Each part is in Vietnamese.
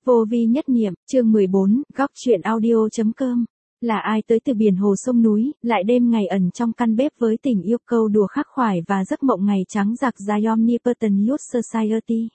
Vô vi nhất niệm, chương 14, góc truyện audio.com. Là ai tới từ biển hồ sông núi, lại đêm ngày ẩn trong căn bếp với tình yêu câu đùa khắc khoải và giấc mộng ngày trắng giặc dài Omnipotent Youth Society.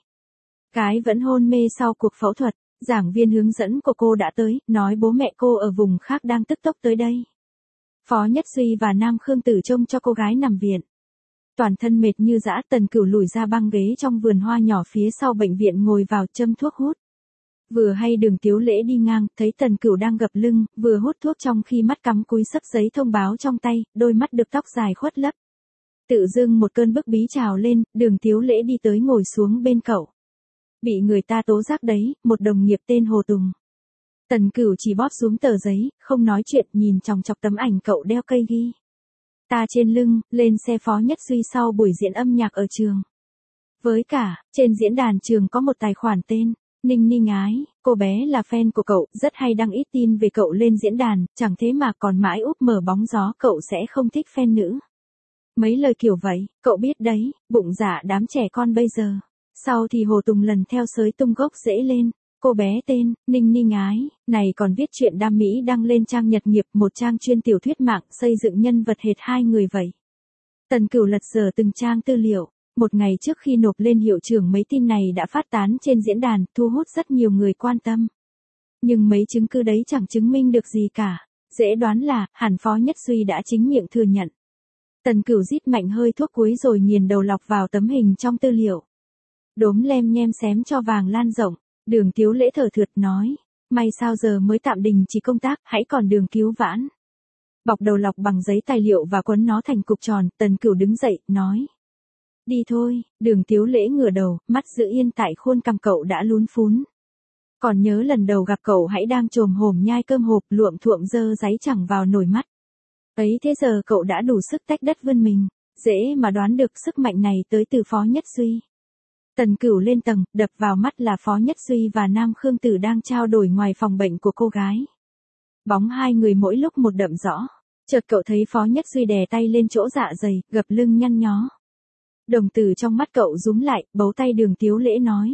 Cái vẫn hôn mê sau cuộc phẫu thuật, giảng viên hướng dẫn của cô đã tới, nói bố mẹ cô ở vùng khác đang tức tốc tới đây. Phó Nhất Duy và Nam Khương Tử trông cho cô gái nằm viện. Toàn thân mệt như dã, Tần Cửu lùi ra băng ghế trong vườn hoa nhỏ phía sau bệnh viện ngồi vào châm thuốc hút. Vừa hay Đường Tiếu Lễ đi ngang, thấy Tần Cửu đang gập lưng, vừa hút thuốc trong khi mắt cắm cúi sấp giấy thông báo trong tay, đôi mắt được tóc dài khuất lấp. Tự dưng một cơn bức bí trào lên, Đường Tiếu Lễ đi tới ngồi xuống bên cậu. Bị người ta tố giác đấy, một đồng nghiệp tên Hồ Tùng. Tần Cửu chỉ bóp xuống tờ giấy, không nói chuyện, nhìn chòng chọc tấm ảnh cậu đeo cây ghi ta trên lưng, lên xe Phó Nhất Duy sau buổi diễn âm nhạc ở trường. Với cả, trên diễn đàn trường có một tài khoản tên Ninh Ninh Ái, cô bé là fan của cậu, rất hay đăng ít tin về cậu lên diễn đàn, chẳng thế mà còn mãi úp mở bóng gió cậu sẽ không thích fan nữ. Mấy lời kiểu vậy, cậu biết đấy, bụng dạ đám trẻ con bây giờ. Sau thì Hồ Tùng lần theo sới tung gốc rễ lên. Cô bé tên Ninh Ninh Ái, này còn viết chuyện đam mỹ đăng lên trang Nhật Nghiệp, một trang chuyên tiểu thuyết mạng xây dựng nhân vật hệt hai người vậy. Tần Cửu lật dở từng trang tư liệu. Một ngày trước khi nộp lên hiệu trưởng mấy tin này đã phát tán trên diễn đàn, thu hút rất nhiều người quan tâm. Nhưng mấy chứng cứ đấy chẳng chứng minh được gì cả. Dễ đoán là, hẳn Phó Nhất Duy đã chính miệng thừa nhận. Tần Cửu rít mạnh hơi thuốc cuối rồi nghiền đầu lọc vào tấm hình trong tư liệu. Đốm lem nhem xém cho vàng lan rộng. Đường Tiếu Lễ thở thượt nói, may sao giờ mới tạm đình chỉ công tác, hãy còn đường cứu vãn. Bọc đầu lọc bằng giấy tài liệu và quấn nó thành cục tròn, Tần Cửu đứng dậy, nói. Đi thôi. Đường Tiếu Lễ ngửa đầu, mắt giữ yên tại khuôn cằm cậu đã lún phún. Còn nhớ lần đầu gặp cậu hãy đang chồm hổm nhai cơm hộp, luộm thuộm dơ giấy chẳng vào nổi mắt. Ấy thế giờ cậu đã đủ sức tách đất vươn mình, dễ mà đoán được sức mạnh này tới từ Phó Nhất Duy. Tần Cửu lên tầng, đập vào mắt là Phó Nhất Duy và Nam Khương Tử đang trao đổi ngoài phòng bệnh của cô gái. Bóng hai người mỗi lúc một đậm rõ. Chợt cậu thấy Phó Nhất Duy đè tay lên chỗ dạ dày, gập lưng nhăn nhó. Đồng tử trong mắt cậu rúm lại, bấu tay Đường Tiếu Lễ nói.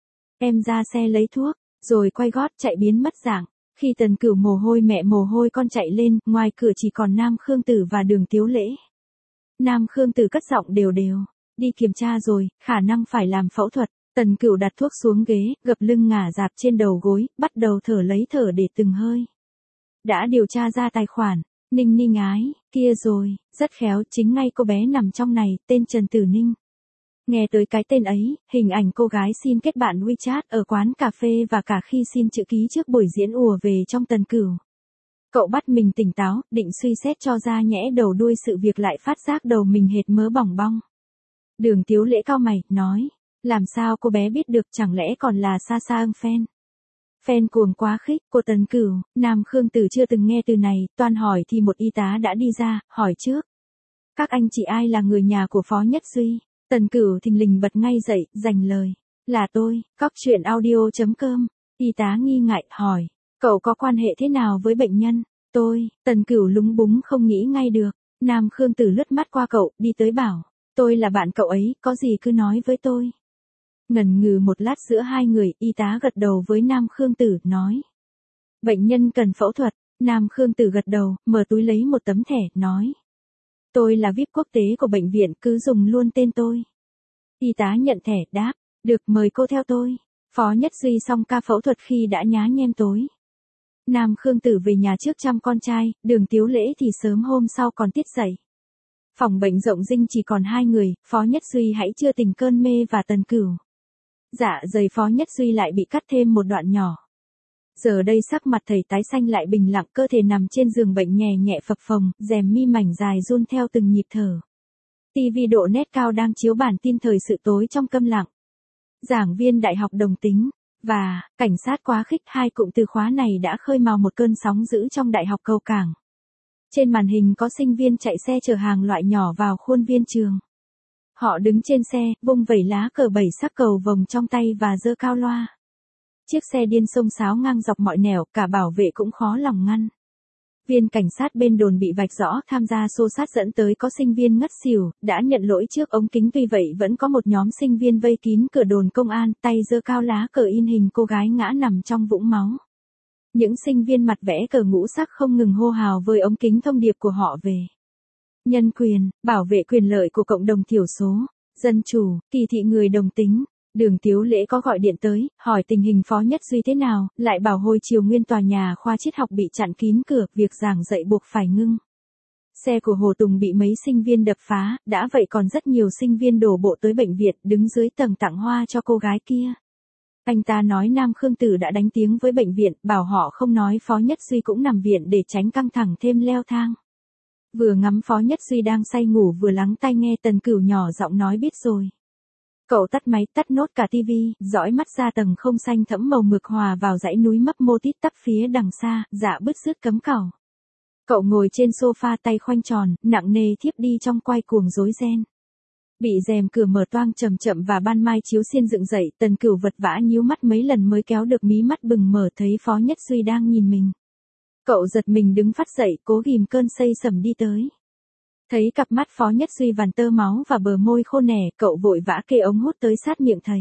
Em ra xe lấy thuốc, rồi quay gót chạy biến mất dạng. Khi Tần Cửu mồ hôi mẹ mồ hôi con chạy lên, ngoài cửa chỉ còn Nam Khương Tử và Đường Tiếu Lễ. Nam Khương Tử cất giọng đều đều. Đi kiểm tra rồi, khả năng phải làm phẫu thuật. Tần Cửu đặt thuốc xuống ghế, gập lưng ngả dạp trên đầu gối, bắt đầu thở lấy thở để từng hơi. Đã điều tra ra tài khoản, Ninh Ninh Ái, kia rồi, rất khéo, chính ngay cô bé nằm trong này, tên Trần Tử Ninh. Nghe tới cái tên ấy, hình ảnh cô gái xin kết bạn WeChat ở quán cà phê và cả khi xin chữ ký trước buổi diễn ùa về trong Tần Cửu. Cậu bắt mình tỉnh táo, định suy xét cho ra nhẽ đầu đuôi sự việc lại phát giác đầu mình hệt mớ bỏng bong. Đường Tiếu Lễ cau mày, nói, làm sao cô bé biết được, chẳng lẽ còn là xa xa fan. Fan cuồng quá khích, cô Tần Cửu. Nam Khương Tử chưa từng nghe từ này, toan hỏi thì một y tá đã đi ra, hỏi trước. Các anh chị ai là người nhà của Phó Nhất Duy? Tần Cửu thình lình bật ngay dậy, giành lời. Là tôi, góc truyện audio.com. Y tá nghi ngại, hỏi, cậu có quan hệ thế nào với bệnh nhân? Tôi, Tần Cửu lúng búng không nghĩ ngay được. Nam Khương Tử lướt mắt qua cậu, đi tới bảo. Tôi là bạn cậu ấy, có gì cứ nói với tôi. Ngần ngừ một lát giữa hai người, y tá gật đầu với Nam Khương Tử, nói. Bệnh nhân cần phẫu thuật. Nam Khương Tử gật đầu, mở túi lấy một tấm thẻ, nói. Tôi là VIP quốc tế của bệnh viện, cứ dùng luôn tên tôi. Y tá nhận thẻ, đáp. Được, mời cô theo tôi. Phó Nhất Duy xong ca phẫu thuật khi đã nhá nhem tối. Nam Khương Tử về nhà trước chăm con trai, Đường Tiếu Lễ thì sớm hôm sau còn tiết dậy. Phòng bệnh rộng rinh chỉ còn hai người, Phó Nhất Duy hãy chưa tỉnh cơn mê và Tần Cửu. Dạ dày Phó Nhất Duy lại bị cắt thêm một đoạn nhỏ. Giờ đây sắc mặt thầy tái xanh lại bình lặng, cơ thể nằm trên giường bệnh nhẹ nhẹ phập phồng, rèm mi mảnh dài run theo từng nhịp thở. TV độ nét cao đang chiếu bản tin thời sự tối trong câm lặng. Giảng viên đại học đồng tính và cảnh sát quá khích, hai cụm từ khóa này đã khơi mào một cơn sóng dữ trong đại học Cầu Cảng. Trên màn hình có sinh viên chạy xe chở hàng loại nhỏ vào khuôn viên trường. Họ đứng trên xe, vung vẩy lá cờ bảy sắc cầu vồng trong tay và giơ cao loa. Chiếc xe điên xông xáo ngang dọc mọi nẻo, cả bảo vệ cũng khó lòng ngăn. Viên cảnh sát bên đồn bị vạch rõ tham gia xô xát dẫn tới có sinh viên ngất xỉu, đã nhận lỗi trước ống kính, tuy vậy vẫn có một nhóm sinh viên vây kín cửa đồn công an, tay giơ cao lá cờ in hình cô gái ngã nằm trong vũng máu. Những sinh viên mặt vẽ cờ ngũ sắc không ngừng hô hào với ống kính thông điệp của họ về nhân quyền, bảo vệ quyền lợi của cộng đồng thiểu số, dân chủ, kỳ thị người đồng tính. Đường Tiếu Lễ có gọi điện tới, hỏi tình hình Phó Nhất Duy thế nào, lại bảo hồi chiều nguyên tòa nhà khoa triết học bị chặn kín cửa, việc giảng dạy buộc phải ngưng. Xe của Hồ Tùng bị mấy sinh viên đập phá, đã vậy còn rất nhiều sinh viên đổ bộ tới bệnh viện, đứng dưới tầng tặng hoa cho cô gái kia. Anh ta nói Nam Khương Tử đã đánh tiếng với bệnh viện, bảo họ không nói Phó Nhất Duy cũng nằm viện để tránh căng thẳng thêm leo thang. Vừa ngắm Phó Nhất Duy đang say ngủ vừa lắng tai nghe Tần Cửu nhỏ giọng nói biết rồi. Cậu tắt máy, tắt nốt cả tivi, dõi mắt ra tầng không xanh thẫm màu mực hòa vào dãy núi mấp mô tít tắp phía đằng xa, dạ bứt rứt cấm cẩu. Cậu ngồi trên sofa tay khoanh tròn, nặng nề thiếp đi trong quay cuồng rối ren. Bị rèm cửa mở toang chậm chậm và ban mai chiếu xiên dựng dậy, Tần Cửu vật vã nhíu mắt mấy lần mới kéo được mí mắt bừng mở thấy Phó Nhất Duy đang nhìn mình. Cậu giật mình đứng phắt dậy, cố ghìm cơn say sẩm đi tới. Thấy cặp mắt Phó Nhất Duy vằn tơ máu và bờ môi khô nẻ, cậu vội vã kê ống hút tới sát miệng thầy.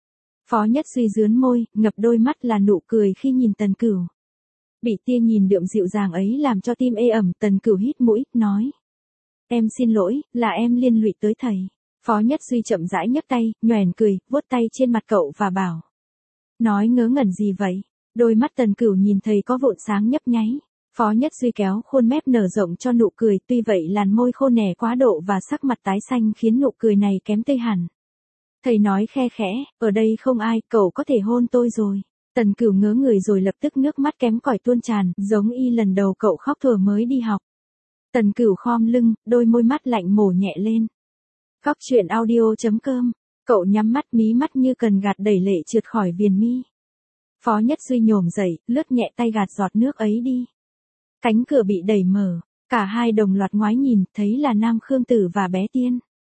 Phó Nhất Duy rướn môi, ngập đôi mắt là nụ cười khi nhìn Tần Cửu. Bị tia nhìn đượm dịu dàng ấy làm cho tim ê ẩm, Tần Cửu hít mũi, nói. Em xin lỗi, là em liên lụy tới thầy. Phó Nhất Duy chậm rãi nhấc tay, nhoẻn cười, vuốt tay trên mặt cậu và bảo. Nói ngớ ngẩn gì vậy? Đôi mắt Tần Cửu nhìn thầy có vụn sáng nhấp nháy. Phó Nhất Duy kéo khuôn mép nở rộng cho nụ cười, tuy vậy làn môi khô nẻ quá độ và sắc mặt tái xanh khiến nụ cười này kém tươi hẳn. Thầy nói khe khẽ, ở đây không ai, cậu có thể hôn tôi rồi. Tần Cửu ngớ người rồi lập tức nước mắt kém cỏi tuôn tràn, giống y lần đầu cậu khóc thuở mới đi học. Tần Cửu khom lưng, đôi môi mắt lạnh mổ nhẹ lên. Góc truyện audio.com, cậu nhắm mắt mí mắt như cần gạt đẩy lệ trượt khỏi viền mi. Phó Nhất Duy nhổm dậy, lướt nhẹ tay gạt giọt nước ấy đi. Cánh cửa bị đẩy mở, cả hai đồng loạt ngoái nhìn, thấy là Nam Khương Tử và bé Tiên.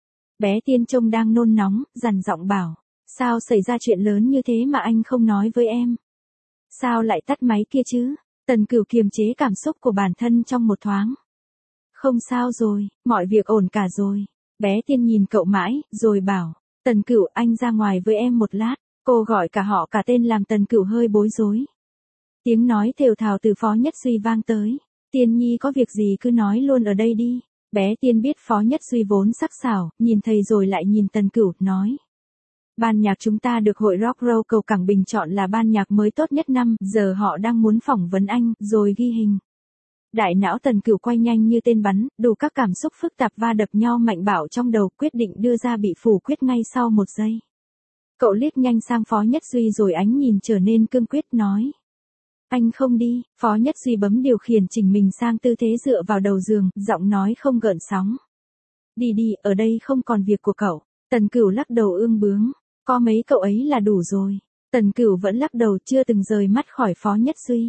Bé Tiên trông đang nôn nóng, dằn giọng bảo, sao xảy ra chuyện lớn như thế mà anh không nói với em? Sao lại tắt máy kia chứ? Tần Cửu kiềm chế cảm xúc của bản thân trong một thoáng. Không sao rồi, mọi việc ổn cả rồi. Bé Tiên nhìn cậu mãi, rồi bảo, Tần Cửu anh ra ngoài với em một lát. Cô gọi cả họ cả tên làm Tần Cửu hơi bối rối. Tiếng nói thều thào từ Phó Nhất Duy vang tới. Tiên nhi có việc gì cứ nói luôn ở đây đi. Bé Tiên biết Phó Nhất Duy vốn sắc sảo, nhìn thầy rồi lại nhìn Tần Cửu, nói. Ban nhạc chúng ta được hội Rock Roll Cầu Cảng Bình chọn là ban nhạc mới tốt nhất năm, giờ họ đang muốn phỏng vấn anh, rồi ghi hình. Đại não Tần Cửu quay nhanh như tên bắn, đủ các cảm xúc phức tạp va đập nhau mạnh bạo trong đầu, quyết định đưa ra bị phủ quyết ngay sau một giây. Cậu liếc nhanh sang Phó Nhất Duy rồi ánh nhìn trở nên cương quyết, nói. Anh không đi. Phó Nhất Duy bấm điều khiển chỉnh mình sang tư thế dựa vào đầu giường, giọng nói không gợn sóng. Đi đi, ở đây không còn việc của cậu. Tần Cửu lắc đầu ương bướng. Có mấy cậu ấy là đủ rồi. Tần Cửu vẫn lắc đầu, chưa từng rời mắt khỏi Phó Nhất Duy.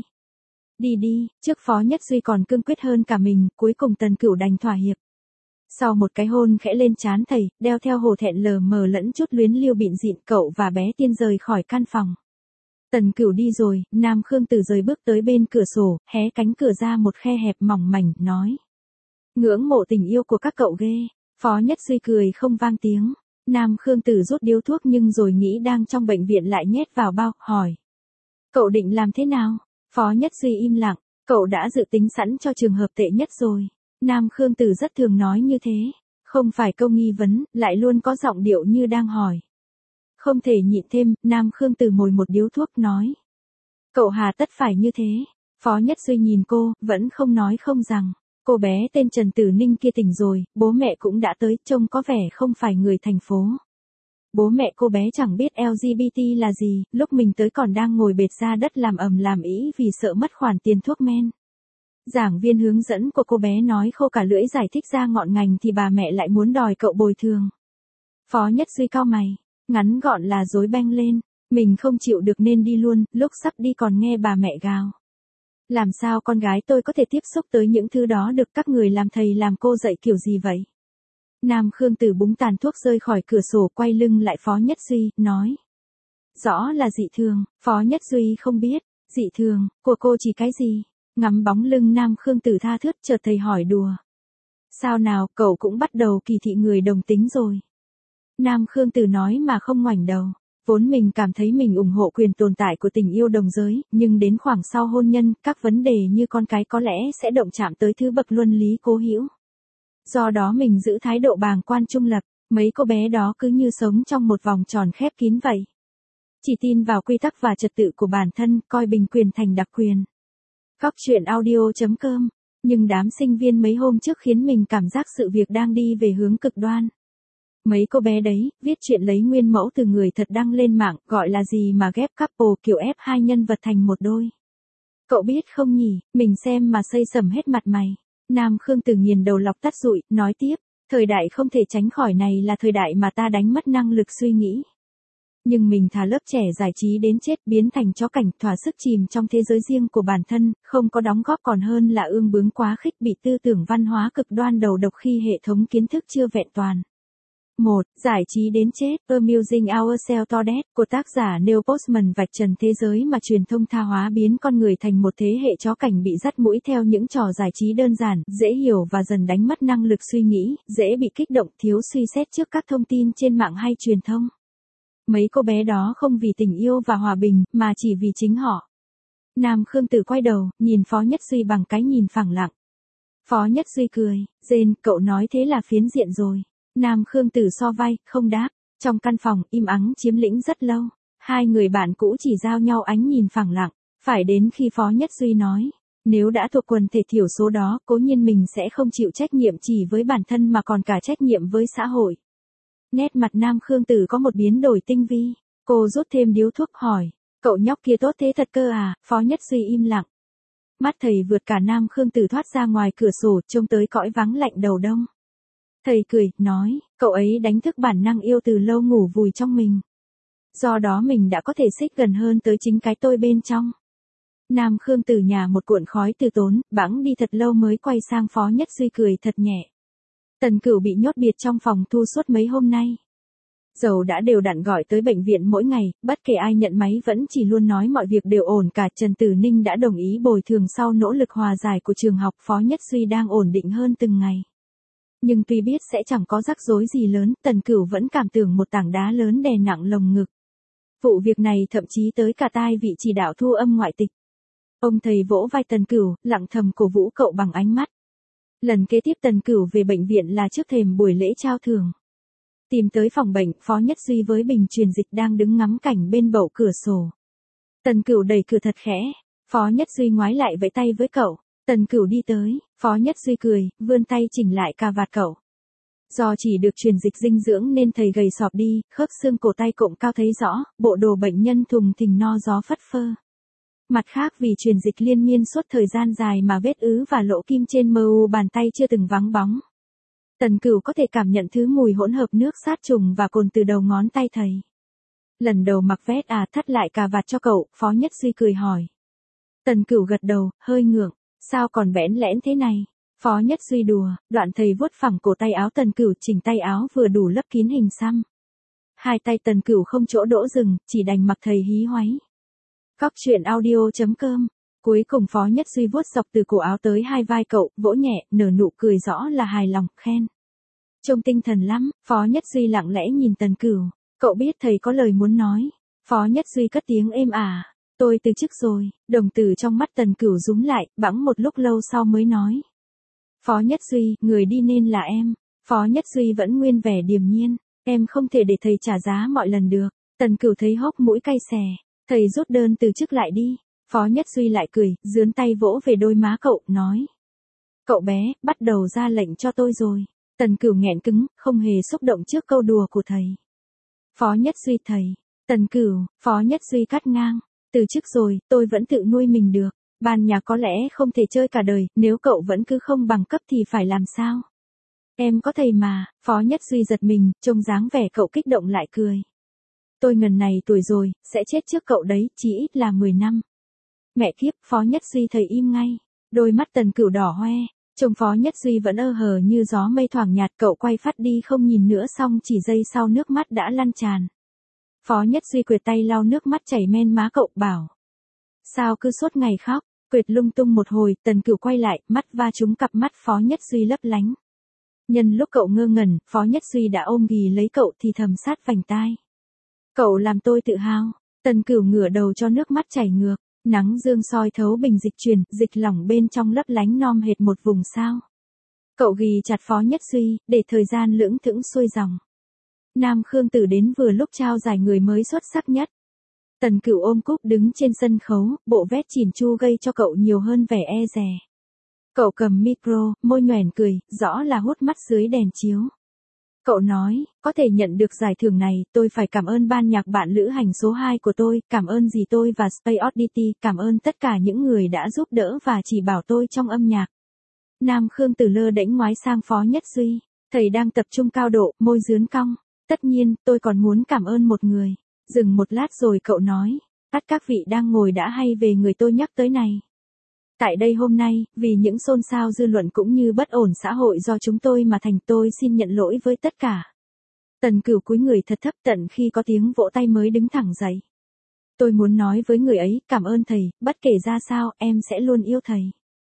Đi đi, trước Phó Nhất Duy còn cương quyết hơn cả mình, cuối cùng Tần Cửu đành thỏa hiệp. Sau một cái hôn khẽ lên trán thầy, đeo theo hổ thẹn lờ mờ lẫn chút luyến lưu bịn dịn, cậu và bé Tiên rời khỏi căn phòng. Tần Cửu đi rồi, Nam Khương Tử rời bước tới bên cửa sổ, hé cánh cửa ra một khe hẹp mỏng mảnh, nói. Ngưỡng mộ tình yêu của các cậu ghê. Phó Nhất Duy cười không vang tiếng. Nam Khương Tử rút điếu thuốc nhưng rồi nghĩ đang trong bệnh viện lại nhét vào bao, hỏi. Cậu định làm thế nào? Phó Nhất Duy im lặng, cậu đã dự tính sẵn cho trường hợp tệ nhất rồi. Nam Khương Tử rất thường nói như thế. Không phải câu nghi vấn, lại luôn có giọng điệu như đang hỏi. Không thể nhịn thêm, Nam Khương Tử mồi một điếu thuốc, nói. Cậu hà tất phải như thế. Phó Nhất Duy nhìn cô, vẫn không nói không rằng. Cô bé tên Trần Tử Ninh kia tỉnh rồi, bố mẹ cũng đã tới, trông có vẻ không phải người thành phố. Bố mẹ cô bé chẳng biết LGBT là gì, lúc mình tới còn đang ngồi bệt ra đất làm ầm làm ĩ vì sợ mất khoản tiền thuốc men. Giảng viên hướng dẫn của cô bé nói khô cả lưỡi giải thích ra ngọn ngành thì bà mẹ lại muốn đòi cậu bồi thường. Phó Nhất Duy cau mày, ngắn gọn là rối beng lên, mình không chịu được nên đi luôn, lúc sắp đi còn nghe bà mẹ gào. Làm sao con gái tôi có thể tiếp xúc tới những thứ đó được, các người làm thầy làm cô dạy kiểu gì vậy? Nam Khương Tử búng tàn thuốc rơi khỏi cửa sổ, quay lưng lại Phó Nhất Duy, nói. Rõ là dị thường. Phó Nhất Duy không biết, dị thường của cô chỉ cái gì? Ngắm bóng lưng Nam Khương Tử tha thướt chợt thầy hỏi đùa. Sao nào, cậu cũng bắt đầu kỳ thị người đồng tính rồi. Nam Khương Tử nói mà không ngoảnh đầu. Vốn mình cảm thấy mình ủng hộ quyền tồn tại của tình yêu đồng giới, nhưng đến khoảng sau hôn nhân, các vấn đề như con cái có lẽ sẽ động chạm tới thứ bậc luân lý cố hữu. Do đó mình giữ thái độ bàng quan trung lập, mấy cô bé đó cứ như sống trong một vòng tròn khép kín vậy. Chỉ tin vào quy tắc và trật tự của bản thân, coi bình quyền thành đặc quyền. Góc truyện audio.com. Nhưng đám sinh viên mấy hôm trước khiến mình cảm giác sự việc đang đi về hướng cực đoan. Mấy cô bé đấy, viết chuyện lấy nguyên mẫu từ người thật đăng lên mạng, gọi là gì mà ghép couple kiểu ép hai nhân vật thành một đôi. Cậu biết không nhỉ, mình xem mà xây sầm hết mặt mày. Nam Khương Tử nghiền đầu lọc tắt rụi, nói tiếp, thời đại không thể tránh khỏi này là thời đại mà ta đánh mất năng lực suy nghĩ. Nhưng mình thả lớp trẻ giải trí đến chết biến thành chó cảnh thỏa sức chìm trong thế giới riêng của bản thân, không có đóng góp còn hơn là ương bướng quá khích bị tư tưởng văn hóa cực đoan đầu độc khi hệ thống kiến thức chưa vẹn toàn. 1. Giải trí đến chết, Amusing Ourselves to Death của tác giả Neil Postman vạch trần thế giới mà truyền thông tha hóa biến con người thành một thế hệ chó cảnh bị dắt mũi theo những trò giải trí đơn giản, dễ hiểu và dần đánh mất năng lực suy nghĩ, dễ bị kích động thiếu suy xét trước các thông tin trên mạng hay truyền thông. Mấy cô bé đó không vì tình yêu và hòa bình, mà chỉ vì chính họ. Nam Khương Tử quay đầu, nhìn Phó Nhất Duy bằng cái nhìn phẳng lặng. Phó Nhất Duy cười, rên, cậu nói thế là phiến diện rồi. Nam Khương Tử so vai, không đáp. Trong căn phòng, im ắng chiếm lĩnh rất lâu. Hai người bạn cũ chỉ giao nhau ánh nhìn phẳng lặng. Phải đến khi Phó Nhất Duy nói, nếu đã thuộc quần thể thiểu số đó, cố nhiên mình sẽ không chịu trách nhiệm chỉ với bản thân mà còn cả trách nhiệm với xã hội. Nét mặt Nam Khương Tử có một biến đổi tinh vi. Cô rút thêm điếu thuốc hỏi, cậu nhóc kia tốt thế thật cơ à? Phó Nhất Duy im lặng. Mắt thầy vượt cả Nam Khương Tử thoát ra ngoài cửa sổ trông tới cõi vắng lạnh đầu đông. Thầy cười, nói, cậu ấy đánh thức bản năng yêu từ lâu ngủ vùi trong mình. Do đó mình đã có thể xích gần hơn tới chính cái tôi bên trong. Nam Khương Tử nhả một cuộn khói từ tốn, bẵng đi thật lâu mới quay sang Phó Nhất Duy cười thật nhẹ. Tần Cửu bị nhốt biệt trong phòng thu suốt mấy hôm nay. Dầu đã đều đặn gọi tới bệnh viện mỗi ngày, bất kể ai nhận máy vẫn chỉ luôn nói mọi việc đều ổn cả. Trần Tử Ninh đã đồng ý bồi thường sau nỗ lực hòa giải của trường học. Phó Nhất Duy đang ổn định hơn từng ngày. Nhưng tuy biết sẽ chẳng có rắc rối gì lớn, Tần Cửu vẫn cảm tưởng một tảng đá lớn đè nặng lồng ngực. Vụ việc này thậm chí tới cả tai vị chỉ đạo thu âm ngoại tịch. Ông thầy vỗ vai Tần Cửu, lặng thầm cổ vũ cậu bằng ánh mắt. Lần kế tiếp Tần Cửu về bệnh viện là trước thềm buổi lễ trao thưởng. Tìm tới phòng bệnh, Phó Nhất Duy với bình truyền dịch đang đứng ngắm cảnh bên bậu cửa sổ. Tần Cửu đẩy cửa thật khẽ, Phó Nhất Duy ngoái lại vẫy tay với cậu. Tần Cửu đi tới, Phó Nhất Duy cười, vươn tay chỉnh lại cà vạt cậu. Do chỉ được truyền dịch dinh dưỡng nên thầy gầy sọp đi, khớp xương cổ tay cộm cao thấy rõ, bộ đồ bệnh nhân thùng thình no gió phất phơ. Mặt khác vì truyền dịch liên miên suốt thời gian dài mà vết ứ và lỗ kim trên mu bàn tay chưa từng vắng bóng. Tần Cửu có thể cảm nhận thứ mùi hỗn hợp nước sát trùng và cồn từ đầu ngón tay thầy. Lần đầu mặc vest à? Thắt lại cà vạt cho cậu, Phó Nhất Duy cười hỏi. Tần Cửu gật đầu, hơi ngượng, sao còn bẽn lẽn thế này? Phó Nhất Duy đùa, đoạn thầy vuốt phẳng cổ tay áo Tần Cửu chỉnh tay áo vừa đủ lấp kín hình xăm. Hai tay Tần Cửu không chỗ đỗ dừng, chỉ đành mặc thầy hí hoáy. Góc truyện audio.com. Cuối cùng Phó Nhất Duy vuốt dọc từ cổ áo tới hai vai cậu, vỗ nhẹ, nở nụ cười rõ là hài lòng, khen. Trông tinh thần lắm. Phó Nhất Duy lặng lẽ nhìn Tần Cửu. Cậu biết thầy có lời muốn nói. Phó Nhất Duy cất tiếng êm ả. Tôi từ chức rồi. Đồng tử trong mắt Tần Cửu rúm lại, bẵng một lúc lâu sau mới nói. Phó Nhất Duy, người đi nên là em. Phó Nhất Duy vẫn nguyên vẻ điềm nhiên. Em không thể để thầy trả giá mọi lần được. Tần Cửu thấy hốc mũi cay xè. Thầy rút đơn từ chức lại đi. Phó Nhất Duy lại cười, giương tay vỗ về đôi má cậu, nói. Cậu bé, bắt đầu ra lệnh cho tôi rồi. Tần Cửu nghẹn cứng, không hề xúc động trước câu đùa của thầy. Phó Nhất Duy thầy. Tần Cửu, Phó Nhất Duy cắt ngang. Từ chức rồi, tôi vẫn tự nuôi mình được. Ban nhạc có lẽ không thể chơi cả đời, nếu cậu vẫn cứ không bằng cấp thì phải làm sao? Em có thầy mà. Phó Nhất Duy giật mình, trông dáng vẻ cậu kích động lại cười. Tôi ngần này tuổi rồi, sẽ chết trước cậu đấy, chỉ ít là 10 năm. Mẹ kiếp, Phó Nhất Duy thầy im ngay. Đôi mắt Tần Cửu đỏ hoe, trông Phó Nhất Duy vẫn ơ hờ như gió mây thoảng nhạt, cậu quay phát đi không nhìn nữa, xong chỉ giây sau nước mắt đã lăn tràn. Phó Nhất Duy quệt tay lau nước mắt chảy men má cậu, bảo. Sao cứ suốt ngày khóc, Quệt lung tung một hồi, Tần Cửu quay lại, mắt va trúng cặp mắt Phó Nhất Duy lấp lánh. Nhân lúc cậu ngơ ngẩn, Phó Nhất Duy đã ôm ghì lấy cậu thì thầm sát vành tai. Cậu làm tôi tự hào. Tần Cửu ngửa đầu cho nước mắt chảy ngược, nắng dương soi thấu bình dịch truyền, dịch lỏng bên trong lấp lánh non hệt một vùng sao. Cậu ghì chặt Phó Nhất Duy, để thời gian lững thững xuôi dòng. Nam Khương Tử đến vừa lúc trao giải người mới xuất sắc nhất. Tần Cửu ôm cúp đứng trên sân khấu, bộ vest chỉn chu gây cho cậu nhiều hơn vẻ e dè. Cậu cầm micro, môi nhoẻn cười, rõ là hút mắt dưới đèn chiếu. Cậu nói, có thể nhận được giải thưởng này, tôi phải cảm ơn ban nhạc bạn lữ hành số 2 của tôi, cảm ơn dì tôi và Space Oddity, cảm ơn tất cả những người đã giúp đỡ và chỉ bảo tôi trong âm nhạc. Nam Khương Tử lơ đễnh ngoái sang Phó Nhất Duy, thầy đang tập trung cao độ, môi dướn cong. Tất nhiên, tôi còn muốn cảm ơn một người. Dừng một lát rồi cậu nói, các vị đang ngồi đã hay về người tôi nhắc tới này. Tại đây hôm nay, vì những xôn xao dư luận cũng như bất ổn xã hội do chúng tôi mà thành, tôi xin nhận lỗi với tất cả. Tần Cửu cúi người thật thấp tận khi có tiếng vỗ tay mới đứng thẳng dậy. Tôi muốn nói với người ấy, cảm ơn thầy, bất kể ra sao, em sẽ luôn yêu thầy.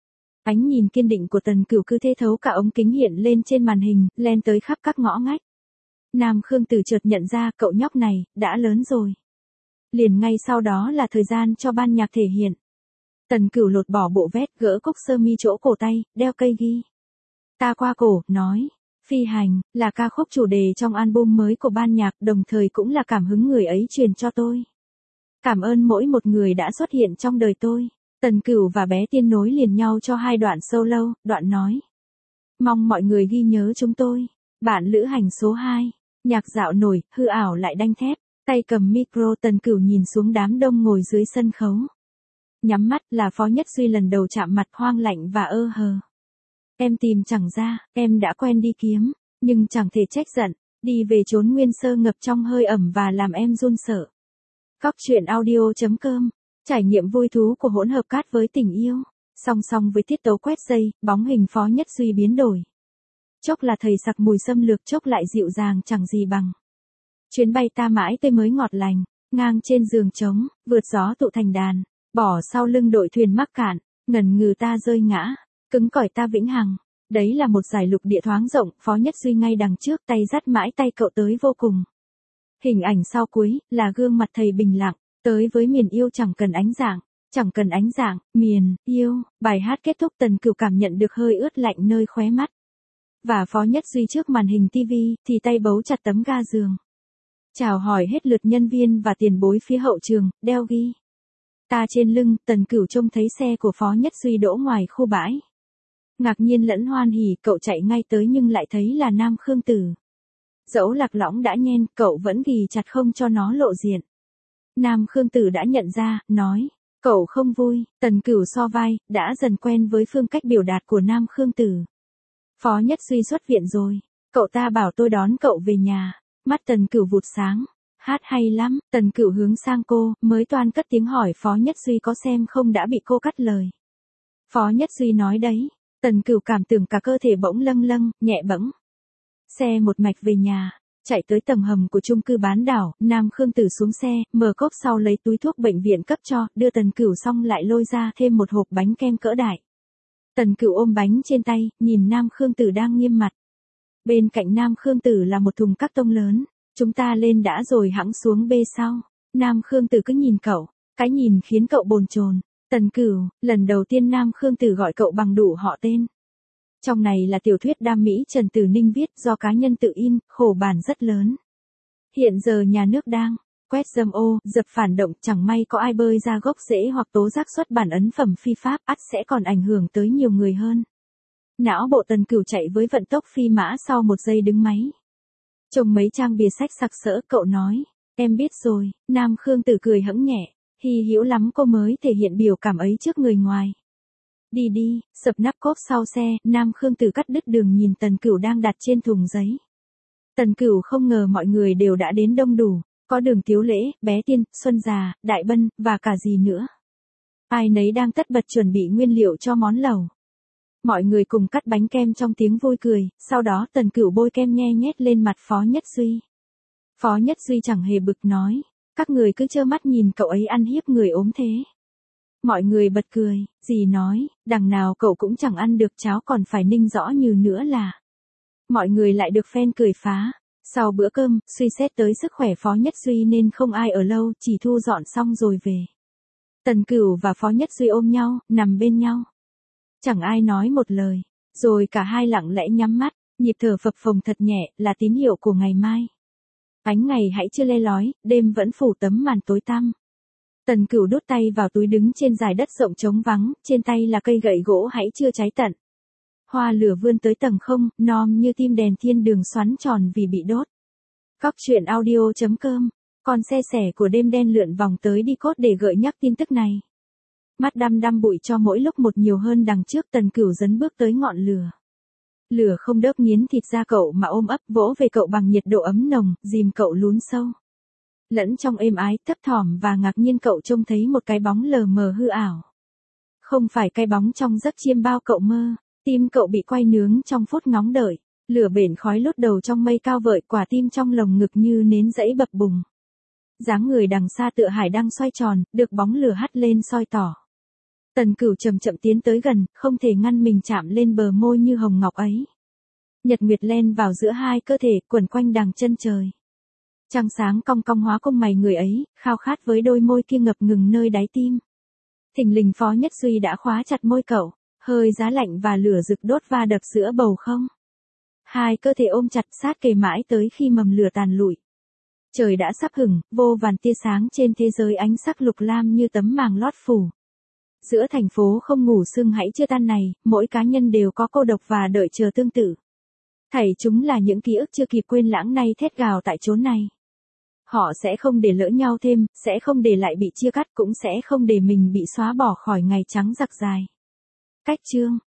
Ánh nhìn kiên định của Tần Cửu cứ thế thấu cả ống kính hiện lên trên màn hình, len tới khắp các ngõ ngách. Nam Khương Tử chợt nhận ra cậu nhóc này, đã lớn rồi. Liền ngay sau đó là thời gian cho ban nhạc thể hiện. Tần Cửu lột bỏ bộ vest, gỡ cúc sơ mi chỗ cổ tay, đeo cây ghi ta qua cổ, nói, Phi Hành, là ca khúc chủ đề trong album mới của ban nhạc, đồng thời cũng là cảm hứng người ấy truyền cho tôi. Cảm ơn mỗi một người đã xuất hiện trong đời tôi. Tần Cửu và bé Tiên nối liền nhau cho hai đoạn solo, đoạn nói. Mong mọi người ghi nhớ chúng tôi. Bạn lữ hành số 2. Nhạc dạo nổi, hư ảo lại đanh thép. Tay cầm micro, Tần Cửu nhìn xuống đám đông ngồi dưới sân khấu. Nhắm mắt là Phó Nhất Duy lần đầu chạm mặt, hoang lạnh và ơ hờ. Em tìm chẳng ra, em đã quen đi kiếm, nhưng chẳng thể trách giận. Đi về chốn nguyên sơ ngập trong hơi ẩm và làm em run sợ. Góc truyện audio.com. Trải nghiệm vui thú của hỗn hợp cát với tình yêu. Song song với tiết tấu quét dây, bóng hình Phó Nhất Duy biến đổi. Chốc là thầy sặc mùi xâm lược, chốc lại dịu dàng chẳng gì bằng. Chuyến bay ta mãi tươi mới ngọt lành, ngang trên giường trống, vượt gió tụ thành đàn, bỏ sau lưng đội thuyền mắc cạn, ngần ngừ ta rơi ngã, cứng cỏi ta vĩnh hằng. Đấy là một giải lục địa thoáng rộng, Phó Nhất Duy ngay đằng trước, tay dắt mãi tay cậu tới vô cùng. Hình ảnh sau cuối, là gương mặt thầy bình lặng, tới với miền yêu chẳng cần ánh dạng, chẳng cần ánh dạng, miền yêu. Bài hát kết thúc, Tần Cửu cảm nhận được hơi ướt lạnh nơi khóe mắt. Và Phó Nhất Duy trước màn hình TV, thì tay bấu chặt tấm ga giường. Chào hỏi hết lượt nhân viên và tiền bối phía hậu trường, đeo ghi ta trên lưng. Tần Cửu trông thấy xe của Phó Nhất Duy đỗ ngoài khu bãi. Ngạc nhiên lẫn hoan hỉ, cậu chạy ngay tới nhưng lại thấy là Nam Khương Tử. Dẫu lạc lõng đã nhen, cậu vẫn ghì chặt không cho nó lộ diện. Nam Khương Tử đã nhận ra, nói, cậu không vui. Tần Cửu so vai, đã dần quen với phương cách biểu đạt của Nam Khương Tử. Phó Nhất Duy xuất viện rồi, cậu ta bảo tôi đón cậu về nhà. Mắt Tần Cửu vụt sáng, hát hay lắm. Tần Cửu hướng sang cô, mới toan cất tiếng hỏi Phó Nhất Duy có xem không đã bị cô cắt lời. Phó Nhất Duy nói đấy. Tần Cửu cảm tưởng cả cơ thể bỗng lâng lâng, nhẹ bẫng. Xe một mạch về nhà, chạy tới tầng hầm của chung cư bán đảo. Nam Khương Tử xuống xe, mở cốp sau lấy túi thuốc bệnh viện cấp cho, đưa Tần Cửu xong lại lôi ra thêm một hộp bánh kem cỡ đại. Tần Cửu ôm bánh trên tay, nhìn Nam Khương Tử đang nghiêm mặt. Bên cạnh Nam Khương Tử là một thùng các tông lớn. Chúng ta lên đã rồi hẵng xuống bê sau. Nam Khương Tử cứ nhìn cậu, cái nhìn khiến cậu bồn chồn. Tần Cửu, lần đầu tiên Nam Khương Tử gọi cậu bằng đủ họ tên. Trong này là tiểu thuyết đam mỹ Trần Tử Ninh viết, do cá nhân tự in, khổ bản rất lớn. Hiện giờ nhà nước đang quét dâm ô, dập phản động, chẳng may có ai bơi ra gốc rễ hoặc tố giác xuất bản ấn phẩm phi pháp, ắt sẽ còn ảnh hưởng tới nhiều người hơn. Não bộ Tần Cửu chạy với vận tốc phi mã, sau một giây đứng máy. Trông mấy trang bìa sách sặc sỡ, cậu nói, em biết rồi. Nam Khương Tử cười hững nhẹ, hy hữu lắm cô mới thể hiện biểu cảm ấy trước người ngoài. Đi đi. Sập nắp cốp sau xe, Nam Khương Tử cắt đứt đường nhìn Tần Cửu đang đặt trên thùng giấy. Tần Cửu không ngờ mọi người đều đã đến đông đủ, có Đường Tiếu Lễ, bé Tiên, Xuân Già, Đại Bân, và cả gì nữa. Ai nấy đang tất bật chuẩn bị nguyên liệu cho món lẩu. Mọi người cùng cắt bánh kem trong tiếng vui cười, sau đó Tần Cửu bôi kem nhe nhét lên mặt Phó Nhất Duy. Phó Nhất Duy chẳng hề bực, nói, các người cứ trơ mắt nhìn cậu ấy ăn hiếp người ốm thế. Mọi người bật cười, dì nói, đằng nào cậu cũng chẳng ăn được cháo còn phải ninh rõ như nữa là. Mọi người lại được phen cười phá. Sau bữa cơm, suy xét tới sức khỏe Phó Nhất Duy nên không ai ở lâu, chỉ thu dọn xong rồi về. Tần Cửu và Phó Nhất Duy ôm nhau, nằm bên nhau. Chẳng ai nói một lời, rồi cả hai lặng lẽ nhắm mắt, nhịp thở phập phồng thật nhẹ, là tín hiệu của ngày mai. Ánh ngày hãy chưa le lói, đêm vẫn phủ tấm màn tối tăm. Tần Cửu đút tay vào túi đứng trên dải đất rộng trống vắng, trên tay là cây gậy gỗ hãy chưa cháy tận. Hoa lửa vươn tới tầng không, nom như tim đèn thiên đường xoắn tròn vì bị đốt. Góc truyện audio.com, con xe sẻ của đêm đen lượn vòng tới đi cốt để gợi nhắc tin tức này. Mắt đăm đăm bụi cho mỗi lúc một nhiều hơn đằng trước, Tần Cửu dấn bước tới ngọn lửa. Lửa không đớp nghiến thịt da cậu mà ôm ấp vỗ về cậu bằng nhiệt độ ấm nồng, dìm cậu lún sâu. Lẫn trong êm ái, thấp thỏm và ngạc nhiên cậu trông thấy một cái bóng lờ mờ hư ảo. Không phải cái bóng trong giấc chiêm bao cậu mơ, tim cậu bị quay nướng trong phút ngóng đợi. Lửa bển khói lút đầu trong mây cao vợi, quả tim trong lồng ngực như nến dẫy bập bùng. Dáng người đằng xa tựa hải đang xoay tròn, được bóng lửa hắt lên soi tỏ. Tần Cửu chậm chậm tiến tới gần, không thể ngăn mình chạm lên bờ môi như hồng ngọc ấy. Nhật nguyệt len vào giữa hai cơ thể, quẩn quanh đằng chân trời. Trăng sáng cong cong hóa cung mày người ấy, khao khát với đôi môi kia ngập ngừng nơi đáy tim. Thình lình Phó Nhất Duy đã khóa chặt môi cậu, hơi giá lạnh và lửa rực đốt va đập giữa bầu không. Hai cơ thể ôm chặt sát kề mãi tới khi mầm lửa tàn lụi. Trời đã sắp hửng, vô vàn tia sáng trên thế giới ánh sắc lục lam như tấm màng lót phủ. Giữa thành phố không ngủ sương hãy chưa tan này, mỗi cá nhân đều có cô độc và đợi chờ tương tự. Thảy chúng là những ký ức chưa kịp quên lãng nay thét gào tại chốn này. Họ sẽ không để lỡ nhau thêm, sẽ không để lại bị chia cắt, cũng sẽ không để mình bị xóa bỏ khỏi ngày trắng giặc dài. Cách chương